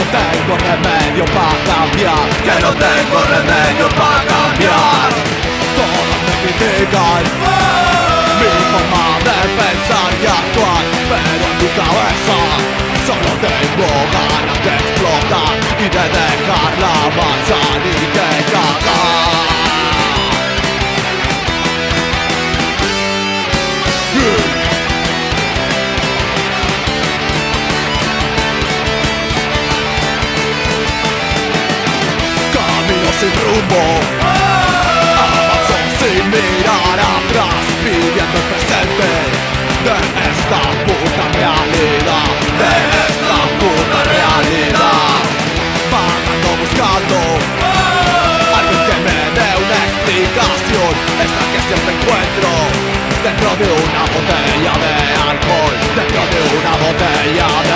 tengo remedio para cambiar, que no tengo remedio para cambiar. Todos me critican mi forma de pensar y actuar, pero en mi cabeza solo tengo ganas de explotar y de dejar la manzana y de cagar. Camino sin rumbo, avanzo sin mirar atrás, viviendo el presente de esta puta realidad, de esta puta realidad. Vagando buscando alguien que me dé una explicación, esta que siempre encuentro dentro de una botella de alcohol, dentro de una botella de